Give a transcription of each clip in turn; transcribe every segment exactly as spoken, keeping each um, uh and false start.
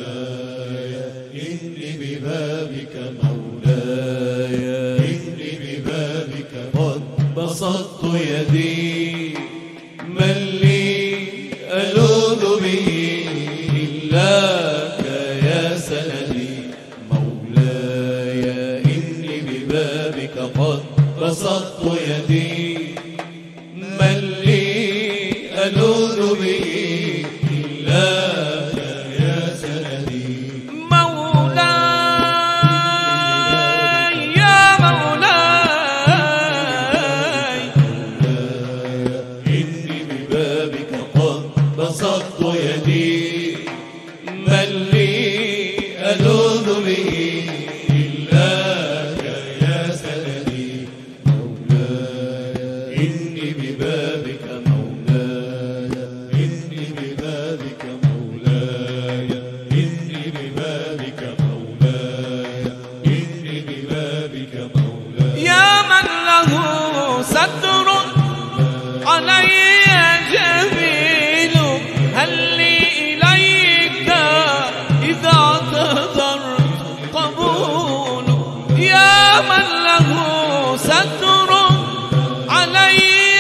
إني ببابك مولاي إني ببابك قد بسطت يدي من لي ألوذ به إلاك يا سندي مولاي إني ببابك قد بسطت يدي من لي ألوذ به إلاك يا سندي مولاي يا مولاي إني ببابك قد بسطت يدي من لي ألوذ به إلاك يا سندي مولاي إني ببابك مولاي إني ببابك مولاي إني ببابك مولاي إني ببابك مولاي يا من له ستر علي جميل هل لي إليك إذا اعتذرت قبول يا من له ستر علي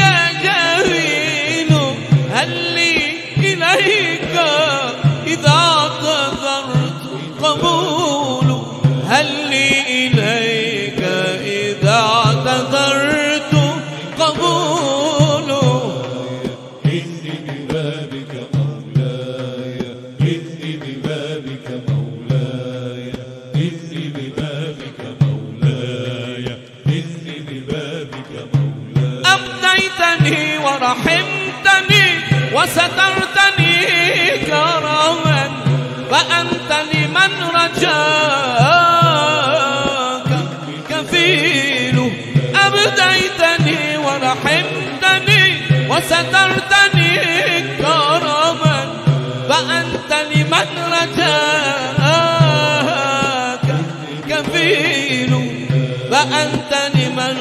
جميل هل لي إليك إذا اعتذرت قبول هل لي إليك إذا اعتذرت قبول إني ببابك مولاي إني ببابك مولاي إني ببابك مولاي إني ببابك مولاي أبديتني ورحمتني وسترتني كرما فأنت لمن رجاك كفيل أبديتني ورحمتني وسترتني كرما فأنت لمن رجاك كفيل فأنت لمن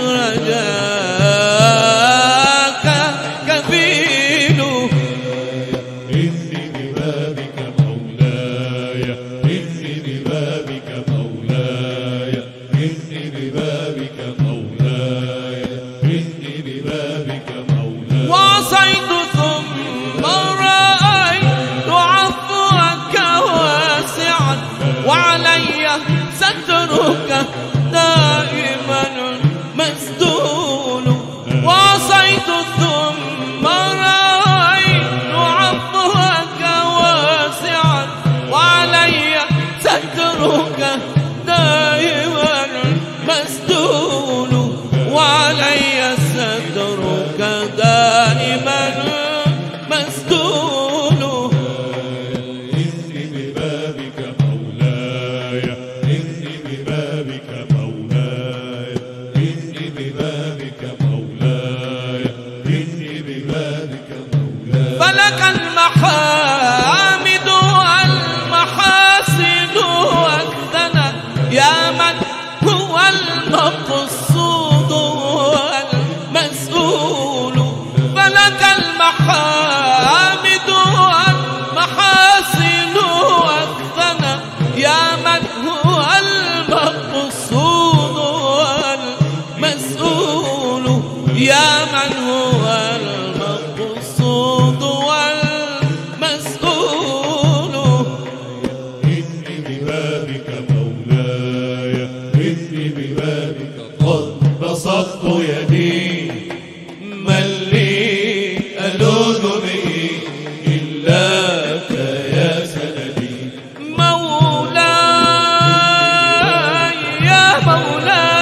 رجاك كفيل إني ببابك مولاي إني ببابك مولاي إني ببابك مولاي إني ببابك مولاي وعصيت ثم رأيت عفوك واسعا وعلي سترك دائما مسدول وعصيت ثم رأيت عفوك واسعا وعلي سترك دائما مسدول وعلي سترك دائما مسدول إني ببابك مولاي إني ببابك مولاي إني ببابك مولاي إني ببابك مولاي فلك المحامد والمحاسن والثنى يا من هو المقصود والمسؤول فلك المحامد والمحاسن والثنى يا من هو المقصود والمسؤول يا من هو المقصود والمسؤول إني ببابك مولاي إني ببابك قد بسطت يدي من لي ألوذ به إلاك يا سندي مولاي يا مولاي